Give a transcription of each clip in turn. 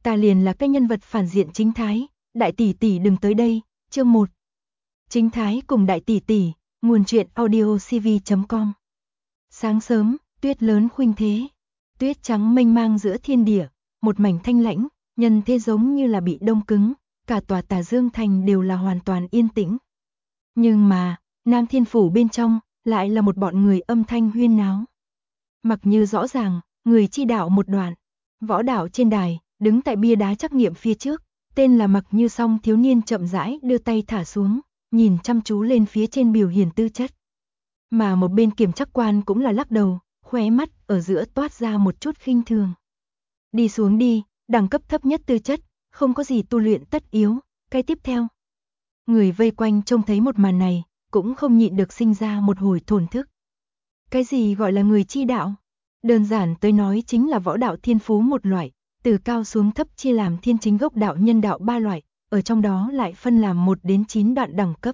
ta liền là cái nhân vật phản diện Chính Thái, đại tỷ tỷ đừng tới đây. Chương 1. Chính Thái cùng đại tỷ tỷ, nguồn truyện audiocv.com. Sáng sớm, tuyết lớn khuynh thế, tuyết trắng mênh mang giữa thiên địa, một mảnh thanh lãnh, nhân thế giống như là bị đông cứng, cả tòa Tà Dương thành đều là hoàn toàn yên tĩnh. Nhưng mà, Nam Thiên phủ bên trong lại là một bọn người âm thanh huyên náo. Mặc Như rõ ràng, người chi đạo một đoạn, võ đạo trên đài, đứng tại bia đá trắc nghiệm phía trước, tên là Mặc Như song thiếu niên chậm rãi đưa tay thả xuống, nhìn chăm chú lên phía trên biểu hiển tư chất. Mà một bên kiểm trắc quan cũng là lắc đầu, khóe mắt ở giữa toát ra một chút khinh thường. Đi xuống đi, đẳng cấp thấp nhất tư chất, không có gì tu luyện tất yếu, cái tiếp theo. Người vây quanh trông thấy một màn này, cũng không nhịn được sinh ra một hồi thổn thức. Cái gì gọi là người chi đạo? Đơn giản tới nói chính là võ đạo thiên phú một loại, từ cao xuống thấp chia làm thiên chính gốc đạo nhân đạo ba loại, ở trong đó lại phân làm 1 đến 9 đoạn đẳng cấp.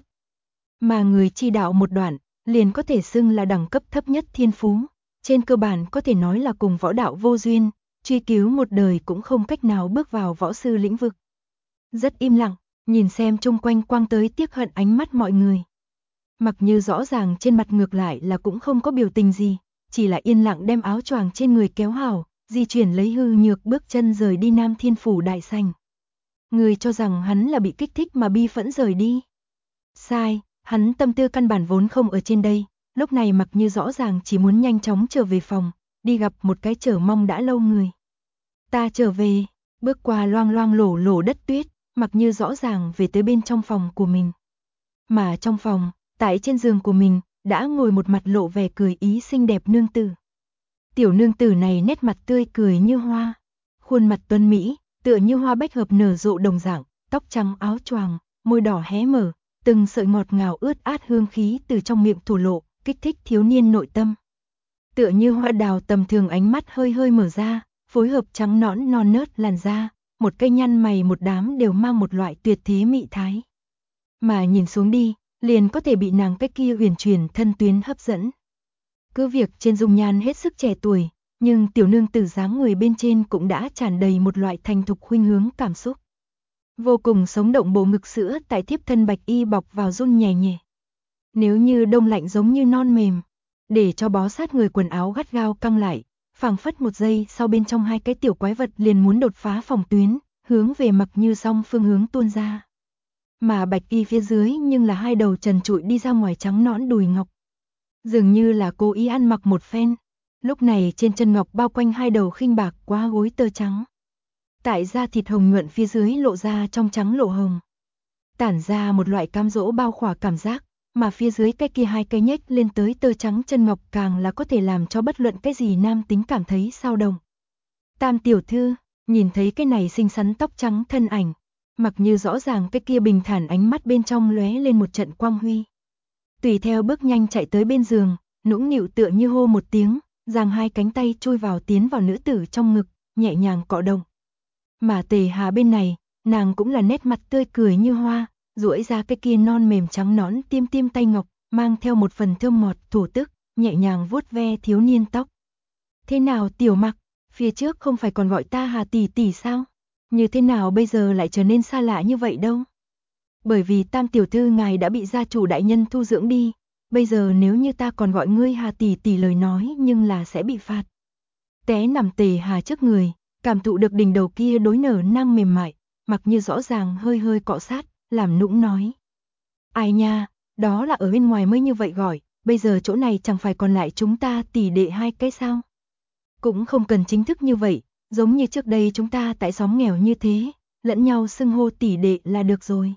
Mà người chi đạo một đoạn, liền có thể xưng là đẳng cấp thấp nhất thiên phú, trên cơ bản có thể nói là cùng võ đạo vô duyên, truy cứu một đời cũng không cách nào bước vào võ sư lĩnh vực. Rất im lặng, nhìn xem chung quanh quang tới tiếc hận ánh mắt mọi người. Mặc Như rõ ràng trên mặt ngược lại là cũng không có biểu tình gì, chỉ là yên lặng đem áo choàng trên người kéo hảo, di chuyển lấy hư nhược bước chân rời đi Nam Thiên phủ đại sảnh. Người cho rằng hắn là bị kích thích mà bi phẫn rời đi. Sai, hắn tâm tư căn bản vốn không ở trên đây, lúc này Mặc Như rõ ràng chỉ muốn nhanh chóng trở về phòng, đi gặp một cái chờ mong đã lâu người. Ta trở về, bước qua loang loang lổ lổ đất tuyết, Mặc Như rõ ràng về tới bên trong phòng của mình. Mà trong phòng, tại trên giường của mình, đã ngồi một mặt lộ vẻ cười ý xinh đẹp nương tử. Tiểu nương tử này nét mặt tươi cười như hoa, khuôn mặt tuấn mỹ, tựa như hoa bách hợp nở rộ đồng dạng, tóc trắng áo choàng, môi đỏ hé mở, từng sợi ngọt ngào ướt át hương khí từ trong miệng thổ lộ, kích thích thiếu niên nội tâm. Tựa như hoa đào tầm thường ánh mắt hơi hơi mở ra, phối hợp trắng nõn non nớt làn da, một cây nhăn mày một đám đều mang một loại tuyệt thế mị thái. Mà nhìn xuống đi, liền có thể bị nàng cái kia huyền truyền thân tuyến hấp dẫn. Cứ việc trên dung nhan hết sức trẻ tuổi, nhưng tiểu nương tử dáng người bên trên cũng đã tràn đầy một loại thành thục khuynh hướng cảm xúc. Vô cùng sống động bộ ngực sữa tại thiếp thân bạch y bọc vào run nhẹ nhẹ. Nếu như đông lạnh giống như non mềm, để cho bó sát người quần áo gắt gao căng lại, phảng phất một giây sau bên trong hai cái tiểu quái vật liền muốn đột phá phòng tuyến, hướng về Mặc Như song phương hướng tuôn ra. Mà bạch y phía dưới nhưng là hai đầu trần trụi đi ra ngoài trắng nõn đùi ngọc. Dường như là cố ý ăn mặc một phen, lúc này trên chân ngọc bao quanh hai đầu khinh bạc quá gối tơ trắng. Tại da thịt hồng nhuận phía dưới lộ ra trong trắng lộ hồng. Tản ra một loại cám dỗ bao khỏa cảm giác, mà phía dưới cái kia hai cây nhếch lên tới tơ trắng chân ngọc càng là có thể làm cho bất luận cái gì nam tính cảm thấy sao động. Tam tiểu thư, nhìn thấy cái này xinh xắn tóc trắng thân ảnh, Mặc Như rõ ràng cái kia bình thản ánh mắt bên trong lóe lên một trận quang huy. Tùy theo bước nhanh chạy tới bên giường, nũng nịu tựa như hô một tiếng, giang hai cánh tay chui vào tiến vào nữ tử trong ngực, nhẹ nhàng cọ động. Mà Tề Hà bên này, nàng cũng là nét mặt tươi cười như hoa, duỗi ra cái kia non mềm trắng nõn tiêm tiêm tay ngọc, mang theo một phần thơm ngọt thổ tức, nhẹ nhàng vuốt ve thiếu niên tóc. Thế nào tiểu Mặc, phía trước không phải còn gọi ta Hà tỷ tỷ sao? Như thế nào bây giờ lại trở nên xa lạ như vậy đâu? Bởi vì Tam tiểu thư ngài đã bị gia chủ đại nhân thu dưỡng đi, bây giờ nếu như ta còn gọi ngươi Hà tỷ tỷ lời nói nhưng là sẽ bị phạt. Té nằm Tề Hà trước người, cảm thụ được đỉnh đầu kia đối nở nang mềm mại, Mặc Như rõ ràng hơi hơi cọ sát, làm nũng nói. Ai nha, đó là ở bên ngoài mới như vậy gọi, bây giờ chỗ này chẳng phải còn lại chúng ta tỷ đệ hai cái sao? Cũng không cần chính thức như vậy, giống như trước đây chúng ta tại xóm nghèo như thế, lẫn nhau xưng hô tỷ đệ là được rồi.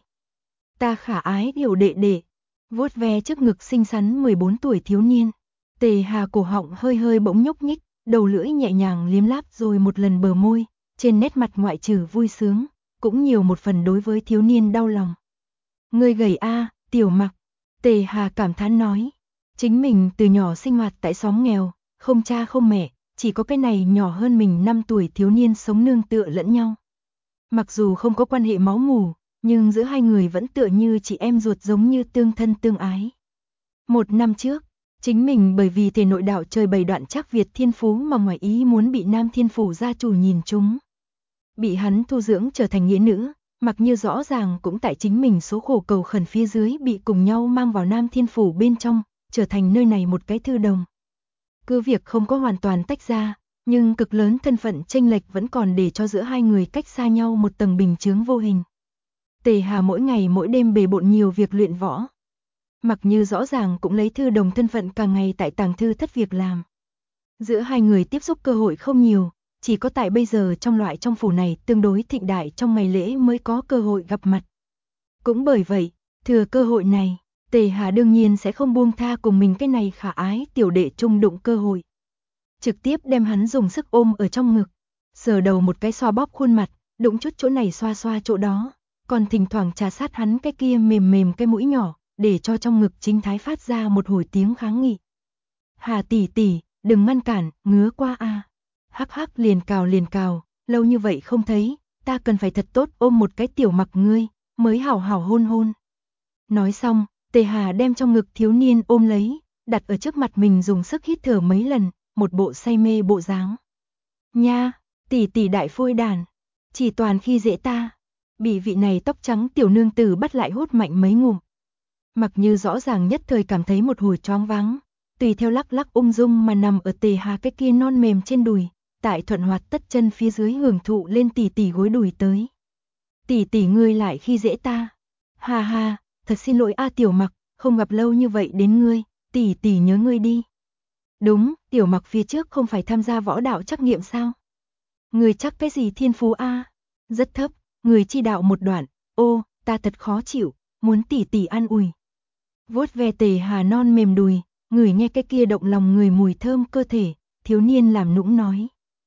Ta khả ái điều đệ đệ, vuốt ve trước ngực xinh xắn 14 tuổi thiếu niên. Tề Hà cổ họng hơi hơi bỗng nhúc nhích, đầu lưỡi nhẹ nhàng liếm láp rồi một lần bờ môi, trên nét mặt ngoại trừ vui sướng, cũng nhiều một phần đối với thiếu niên đau lòng. Ngươi gầy a, tiểu Mặc, Tề Hà cảm thán nói. Chính mình từ nhỏ sinh hoạt tại xóm nghèo, không cha không mẹ, chỉ có cái này nhỏ hơn mình 5 tuổi thiếu niên sống nương tựa lẫn nhau. Mặc dù không có quan hệ máu mủ, nhưng giữa hai người vẫn tựa như chị em ruột giống như tương thân tương ái. 1 năm trước, chính mình bởi vì thể nội đạo trời bày đoạn Trác Việt thiên phú mà ngoài ý muốn bị Nam Thiên phủ gia chủ nhìn trúng. bị hắn thu dưỡng trở thành nghĩa nữ, Mặc Như rõ ràng cũng tại chính mình số khổ cầu khẩn phía dưới bị cùng nhau mang vào Nam Thiên Phủ bên trong, trở thành nơi này một cái thư đồng. Cứ việc không có hoàn toàn tách ra, nhưng cực lớn thân phận chênh lệch vẫn còn để cho giữa hai người cách xa nhau một tầng bình chướng vô hình. Tề Hà mỗi ngày mỗi đêm bề bộn nhiều việc luyện võ. Mặc Như rõ ràng cũng lấy thư đồng thân phận càng ngày tại tàng thư thất việc làm. Giữa hai người tiếp xúc cơ hội không nhiều, chỉ có tại bây giờ trong phủ này tương đối thịnh đại trong ngày lễ mới có cơ hội gặp mặt. Cũng bởi vậy, thừa cơ hội này, Tề Hà đương nhiên sẽ không buông tha cùng mình cái này khả ái tiểu đệ chung đụng cơ hội. Trực tiếp đem hắn dùng sức ôm ở trong ngực, sờ đầu một cái xoa bóp khuôn mặt, đụng chút chỗ này xoa xoa chỗ đó, còn thỉnh thoảng trà sát hắn cái kia mềm mềm cái mũi nhỏ, để cho trong ngực Chính Thái phát ra một hồi tiếng kháng nghị. Hà tỷ tỷ, đừng ngăn cản, ngứa qua a. Hắc hắc liền cào, lâu như vậy không thấy, ta cần phải thật tốt ôm một cái tiểu Mặc ngươi, mới hảo hảo hôn hôn. Nói xong, Tề Hà đem trong ngực thiếu niên ôm lấy, đặt ở trước mặt mình dùng sức hít thở mấy lần, một bộ say mê bộ dáng. Nha, tỷ tỷ đại phôi đàn, chỉ toàn khi dễ ta. Bị vị này tóc trắng tiểu nương tử bắt lại hút mạnh mấy ngụm. Mặc Như rõ ràng nhất thời cảm thấy một hồi choáng váng, tùy theo lắc lắc ung dung mà nằm ở Tề Hà cái kia non mềm trên đùi, tại thuận hoạt tất chân phía dưới hưởng thụ lên tỷ tỷ gối đùi tới. Tỷ tỷ ngươi lại khi dễ ta. Ha ha, thật xin lỗi a tiểu Mặc, không gặp lâu như vậy đến ngươi, tỷ tỷ nhớ ngươi đi. Đúng, tiểu Mặc phía trước không phải tham gia võ đạo trắc nghiệm sao? Ngươi chắc cái gì thiên phú a? Rất thấp, người chi đạo một đoạn, ô, ta thật khó chịu, muốn tỷ tỷ an ủi. Vuốt ve Tề Hà non mềm đùi, người nghe cái kia động lòng người mùi thơm cơ thể, thiếu niên làm nũng nói.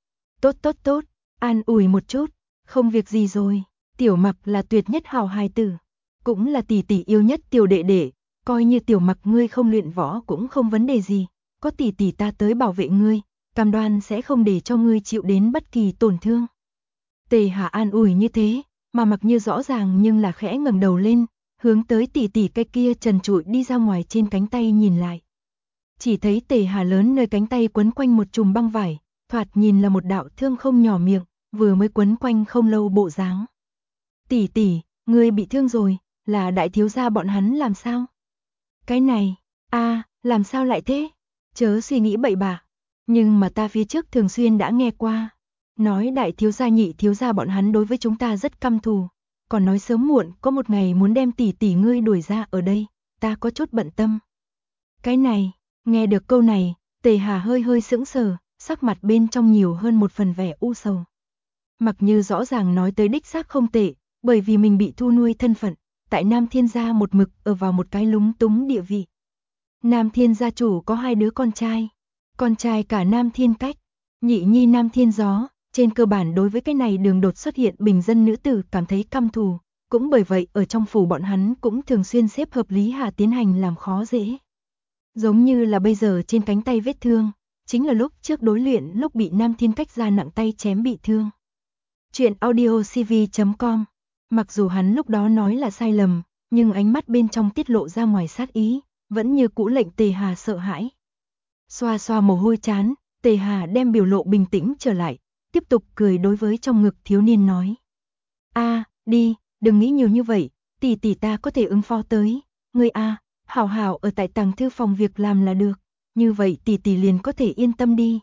Tốt, an ủi một chút, không việc gì rồi, tiểu Mặc là tuyệt nhất hảo hài tử, cũng là tỷ tỷ yêu nhất tiểu đệ đệ, coi như tiểu Mặc ngươi không luyện võ cũng không vấn đề gì, có tỷ tỷ ta tới bảo vệ ngươi, cam đoan sẽ không để cho ngươi chịu đến bất kỳ tổn thương. Tề Hà an ủi như thế, mà Mặc Như rõ ràng nhưng là khẽ ngẩng đầu lên, hướng tới tỷ tỷ cái kia trần trụi đi ra ngoài trên cánh tay nhìn lại. Chỉ thấy Tề Hà lớn nơi cánh tay quấn quanh một chùm băng vải, thoạt nhìn là một đạo thương không nhỏ miệng, vừa mới quấn quanh không lâu bộ dáng. Tỷ tỷ, ngươi bị thương rồi, là đại thiếu gia bọn hắn làm sao? Cái này, làm sao lại thế? Chớ suy nghĩ bậy bạ, nhưng mà ta phía trước thường xuyên đã nghe qua. Nói đại thiếu gia nhị thiếu gia bọn hắn đối với chúng ta rất căm thù, còn nói sớm muộn có một ngày muốn đem tỷ tỷ ngươi đuổi ra ở đây, ta có chút bận tâm. Cái này, nghe được câu này, Tề Hà hơi sững sờ, sắc mặt bên trong nhiều hơn một phần vẻ u sầu. Mặc Như rõ ràng nói tới đích xác không tệ, bởi vì mình bị thu nuôi thân phận, tại Nam Thiên gia một mực ở vào một cái lúng túng địa vị. Nam Thiên gia chủ có 2 đứa con trai cả Nam Thiên Cách, nhị nhi Nam Thiên Gió. Trên cơ bản đối với cái này đường đột xuất hiện bình dân nữ tử cảm thấy căm thù, cũng bởi vậy ở trong phủ bọn hắn cũng thường xuyên xếp hợp Lý Hà tiến hành làm khó dễ. Giống như là bây giờ trên cánh tay vết thương, chính là lúc trước đối luyện lúc bị Nam Thiên Cách ra nặng tay chém bị thương. Chuyện audiocv.com. Mặc dù hắn lúc đó nói là sai lầm, nhưng ánh mắt bên trong tiết lộ ra ngoài sát ý, vẫn như cũ lệnh Tề Hà sợ hãi. Xoa xoa mồ hôi trán, Tề Hà đem biểu lộ bình tĩnh trở lại, tiếp tục cười đối với trong ngực thiếu niên nói. Đi, đừng nghĩ nhiều như vậy, tỷ tỷ ta có thể ứng phó tới, ngươi hảo hảo ở tại tàng thư phòng việc làm là được, như vậy tỷ tỷ liền có thể yên tâm đi.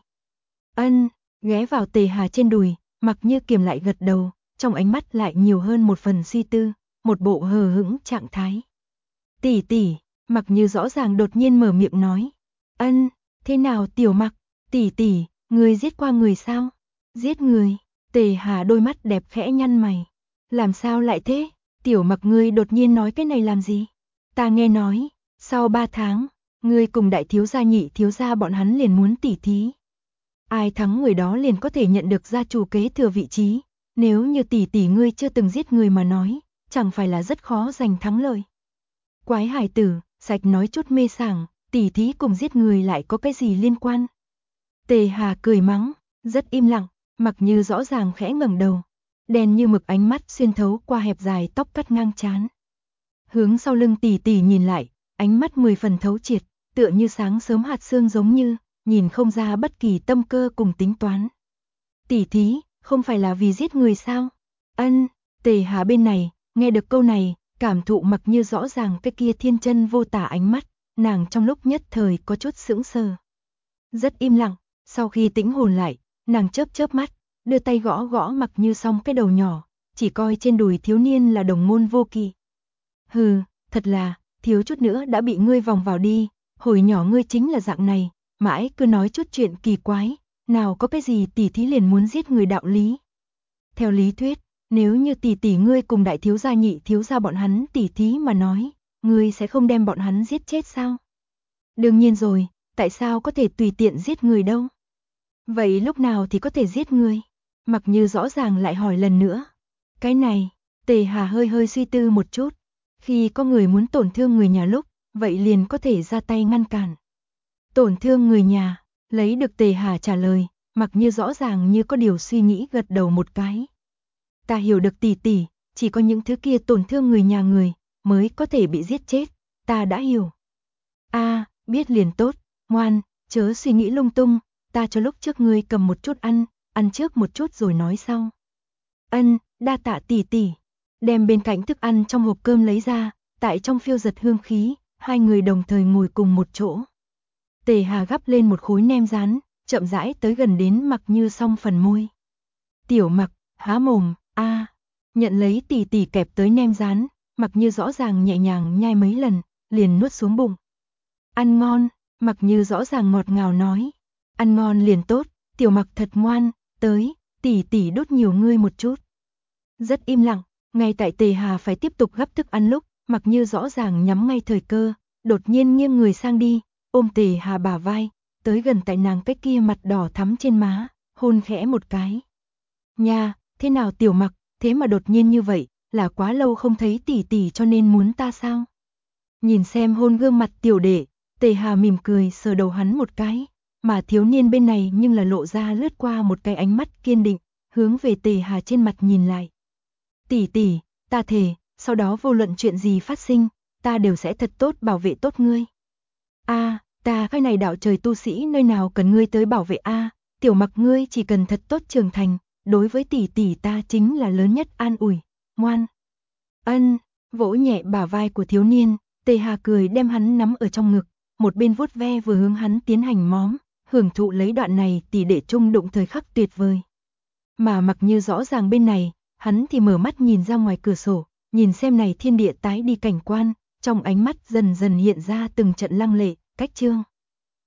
Ghé vào Tề Hà trên đùi, Mặc Như kiềm lại gật đầu, trong ánh mắt lại nhiều hơn một phần suy tư, một bộ hờ hững trạng thái. Tỷ tỷ, Mặc Như rõ ràng đột nhiên mở miệng nói. Thế nào tiểu Mặc, tỷ tỷ, ngươi giết qua người sao? Giết người? Tề Hà đôi mắt đẹp khẽ nhăn mày. Làm sao lại thế? Tiểu Mặc ngươi đột nhiên nói cái này làm gì? Ta nghe nói, sau 3 tháng, ngươi cùng đại thiếu gia nhị thiếu gia bọn hắn liền muốn tỉ thí. Ai thắng người đó liền có thể nhận được gia chủ kế thừa vị trí. Nếu như tỷ tỷ ngươi chưa từng giết người mà nói, chẳng phải là rất khó giành thắng lợi. Quái hải tử, sạch nói chút mê sảng, tỉ thí cùng giết người lại có cái gì liên quan? Tề Hà cười mắng, rất im lặng. Mặc Như rõ ràng khẽ ngẩng đầu, đen như mực ánh mắt xuyên thấu qua hẹp dài tóc cắt ngang trán. Hướng sau lưng tỷ tỷ nhìn lại, ánh mắt 10 phần thấu triệt, tựa như sáng sớm hạt sương giống như, nhìn không ra bất kỳ tâm cơ cùng tính toán. Tỷ thí, không phải là vì giết người sao? Ân, Tề Hà bên này, nghe được câu này, cảm thụ Mặc Như rõ ràng cái kia thiên chân vô tả ánh mắt, nàng trong lúc nhất thời có chút sững sờ. Rất im lặng, sau khi tĩnh hồn lại, nàng chớp chớp mắt, đưa tay gõ gõ Mặc Như xong cái đầu nhỏ, chỉ coi trên đùi thiếu niên là đồng môn vô kỵ. Hừ, thật là, thiếu chút nữa đã bị ngươi vòng vào đi, hồi nhỏ ngươi chính là dạng này, mãi cứ nói chút chuyện kỳ quái, nào có cái gì tỷ thí liền muốn giết người đạo lý. Theo lý thuyết, nếu như tỷ tỷ ngươi cùng đại thiếu gia nhị thiếu gia bọn hắn tỷ thí mà nói, ngươi sẽ không đem bọn hắn giết chết sao? Đương nhiên rồi, tại sao có thể tùy tiện giết người đâu? Vậy lúc nào thì có thể giết người? Mặc Như rõ ràng lại hỏi lần nữa. Cái này, Tề Hà hơi hơi suy tư một chút. Khi có người muốn tổn thương người nhà lúc, vậy liền có thể ra tay ngăn cản. Tổn thương người nhà, lấy được Tề Hà trả lời, Mặc Như rõ ràng như có điều suy nghĩ gật đầu một cái. Ta hiểu được tỷ tỷ, chỉ có những thứ kia tổn thương người nhà người, mới có thể bị giết chết, ta đã hiểu. Biết liền tốt, ngoan, chớ suy nghĩ lung tung, ta cho lúc trước ngươi cầm một chút ăn trước một chút rồi nói sau. Ân, đa tạ tỷ tỷ. Đem bên cạnh thức ăn trong hộp cơm lấy ra, tại trong phiêu giật hương khí, hai người đồng thời ngồi cùng một chỗ. Tề Hà gắp lên một khối nem rán, chậm rãi tới gần đến Mặc Như xong phần môi. Tiểu Mặc, há mồm, nhận lấy tỷ tỷ kẹp tới nem rán, Mặc Như rõ ràng nhẹ nhàng nhai mấy lần, liền nuốt xuống bụng. Ăn ngon, Mặc Như rõ ràng ngọt ngào nói. Ăn ngon liền tốt, Tiểu Mặc thật ngoan, tới, tỷ tỷ đút nhiều ngươi một chút. Rất im lặng, ngay tại Tề Hà phải tiếp tục gắp thức ăn lúc, Mặc Như rõ ràng nhắm ngay thời cơ, đột nhiên nghiêng người sang đi, ôm Tề Hà bả vai, tới gần tại nàng cái kia mặt đỏ thắm trên má, hôn khẽ một cái. Nha, thế nào Tiểu Mặc, thế mà đột nhiên như vậy, là quá lâu không thấy tỷ tỷ cho nên muốn ta sao? Nhìn xem hôn gương mặt tiểu đệ, Tề Hà mỉm cười sờ đầu hắn một cái, mà thiếu niên bên này nhưng là lộ ra lướt qua một cái ánh mắt kiên định, hướng về Tề Hà trên mặt nhìn lại. Tỷ tỷ, ta thề, sau đó vô luận chuyện gì phát sinh, ta đều sẽ thật tốt bảo vệ tốt ngươi. Ta cái này đạo trời tu sĩ nơi nào cần ngươi tới bảo vệ Tiểu Mặc ngươi chỉ cần thật tốt trưởng thành, đối với tỷ tỷ ta chính là lớn nhất an ủi, ngoan. Ân, vỗ nhẹ bả vai của thiếu niên, Tề Hà cười đem hắn nắm ở trong ngực, một bên vuốt ve vừa hướng hắn tiến hành móm, hưởng thụ lấy đoạn này tỷ đệ chung đụng thời khắc tuyệt vời. Mà Mặc Như rõ ràng bên này, hắn thì mở mắt nhìn ra ngoài cửa sổ, nhìn xem này thiên địa tái đi cảnh quan, trong ánh mắt dần dần hiện ra từng trận lăng lệ, cách chương.